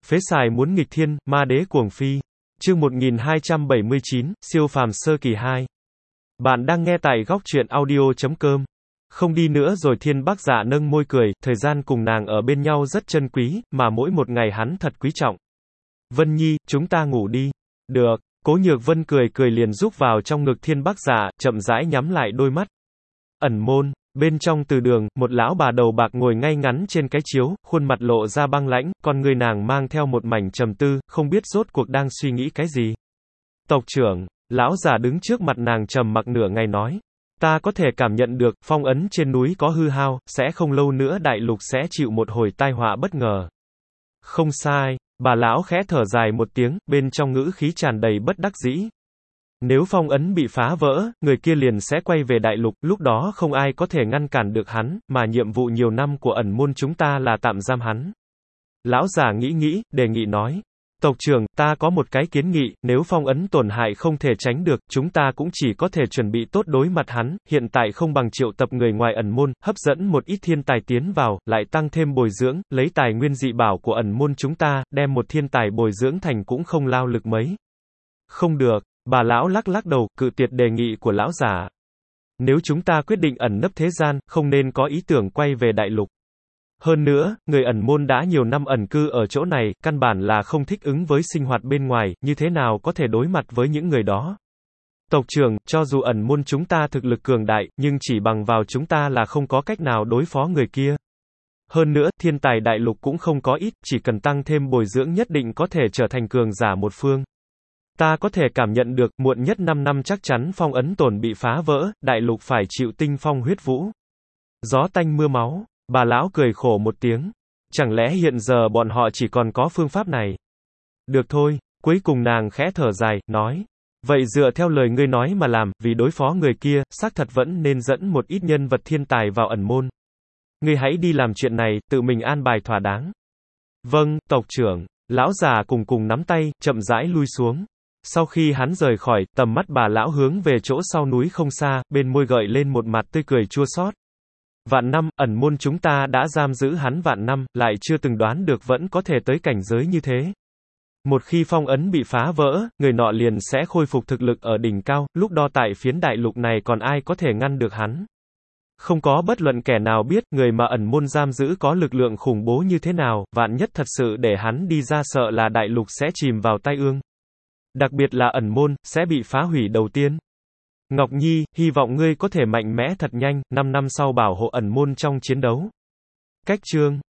Phế xài muốn nghịch thiên, ma đế cuồng phi. Chương 1279, siêu phàm sơ kỳ 2. Bạn đang nghe tại góc truyện audio.com. Không đi nữa rồi. Thiên Bác Dạ nâng môi cười, thời gian cùng nàng ở bên nhau rất chân quý, mà mỗi một ngày hắn thật quý trọng. Vân Nhi, chúng ta ngủ đi. Được. Cố Nhược Vân cười cười liền rúc vào trong ngực Thiên Bác Dạ, chậm rãi nhắm lại đôi mắt. Ẩn môn. Bên trong từ đường, một lão bà đầu bạc ngồi ngay ngắn trên cái chiếu, khuôn mặt lộ ra băng lãnh, con người nàng mang theo một mảnh trầm tư, không biết rốt cuộc đang suy nghĩ cái gì. Tộc trưởng, lão già đứng trước mặt nàng trầm mặc nửa ngày nói. Ta có thể cảm nhận được, phong ấn trên núi có hư hao, sẽ không lâu nữa đại lục sẽ chịu một hồi tai họa bất ngờ. Không sai, bà lão khẽ thở dài một tiếng, bên trong ngữ khí tràn đầy bất đắc dĩ. Nếu phong ấn bị phá vỡ, người kia liền sẽ quay về đại lục, lúc đó không ai có thể ngăn cản được hắn, mà nhiệm vụ nhiều năm của ẩn môn chúng ta là tạm giam hắn. Lão già nghĩ, đề nghị nói. Tộc trưởng, ta có một cái kiến nghị, nếu phong ấn tổn hại không thể tránh được, chúng ta cũng chỉ có thể chuẩn bị tốt đối mặt hắn, hiện tại không bằng triệu tập người ngoài ẩn môn, hấp dẫn một ít thiên tài tiến vào, lại tăng thêm bồi dưỡng, lấy tài nguyên dị bảo của ẩn môn chúng ta, đem một thiên tài bồi dưỡng thành cũng không lao lực mấy. Không được. Bà lão lắc đầu, cự tuyệt đề nghị của lão giả. Nếu chúng ta quyết định ẩn nấp thế gian, không nên có ý tưởng quay về đại lục. Hơn nữa, người ẩn môn đã nhiều năm ẩn cư ở chỗ này, căn bản là không thích ứng với sinh hoạt bên ngoài, như thế nào có thể đối mặt với những người đó. Tộc trưởng, cho dù ẩn môn chúng ta thực lực cường đại, nhưng chỉ bằng vào chúng ta là không có cách nào đối phó người kia. Hơn nữa, thiên tài đại lục cũng không có ít, chỉ cần tăng thêm bồi dưỡng nhất định có thể trở thành cường giả một phương. Ta có thể cảm nhận được, muộn nhất 5 năm chắc chắn phong ấn tổn bị phá vỡ, đại lục phải chịu tinh phong huyết vũ. Gió tanh mưa máu, bà lão cười khổ một tiếng. Chẳng lẽ hiện giờ bọn họ chỉ còn có phương pháp này? Được thôi, cuối cùng nàng khẽ thở dài, nói. Vậy dựa theo lời ngươi nói mà làm, vì đối phó người kia, xác thật vẫn nên dẫn một ít nhân vật thiên tài vào ẩn môn. Ngươi hãy đi làm chuyện này, tự mình an bài thỏa đáng. Vâng, tộc trưởng. Lão già cùng nắm tay, chậm rãi lui xuống. Sau khi hắn rời khỏi, tầm mắt bà lão hướng về chỗ sau núi không xa, bên môi gợi lên một mặt tươi cười chua xót. Vạn năm, ẩn môn chúng ta đã giam giữ hắn vạn năm, lại chưa từng đoán được vẫn có thể tới cảnh giới như thế. Một khi phong ấn bị phá vỡ, người nọ liền sẽ khôi phục thực lực ở đỉnh cao, lúc đó tại phiến đại lục này còn ai có thể ngăn được hắn. Không có bất luận kẻ nào biết, người mà ẩn môn giam giữ có lực lượng khủng bố như thế nào, vạn nhất thật sự để hắn đi ra sợ là đại lục sẽ chìm vào tai ương. Đặc biệt là ẩn môn, sẽ bị phá hủy đầu tiên. Ngọc Nhi, hy vọng ngươi có thể mạnh mẽ thật nhanh, 5 năm sau bảo hộ ẩn môn trong chiến đấu. Cách chương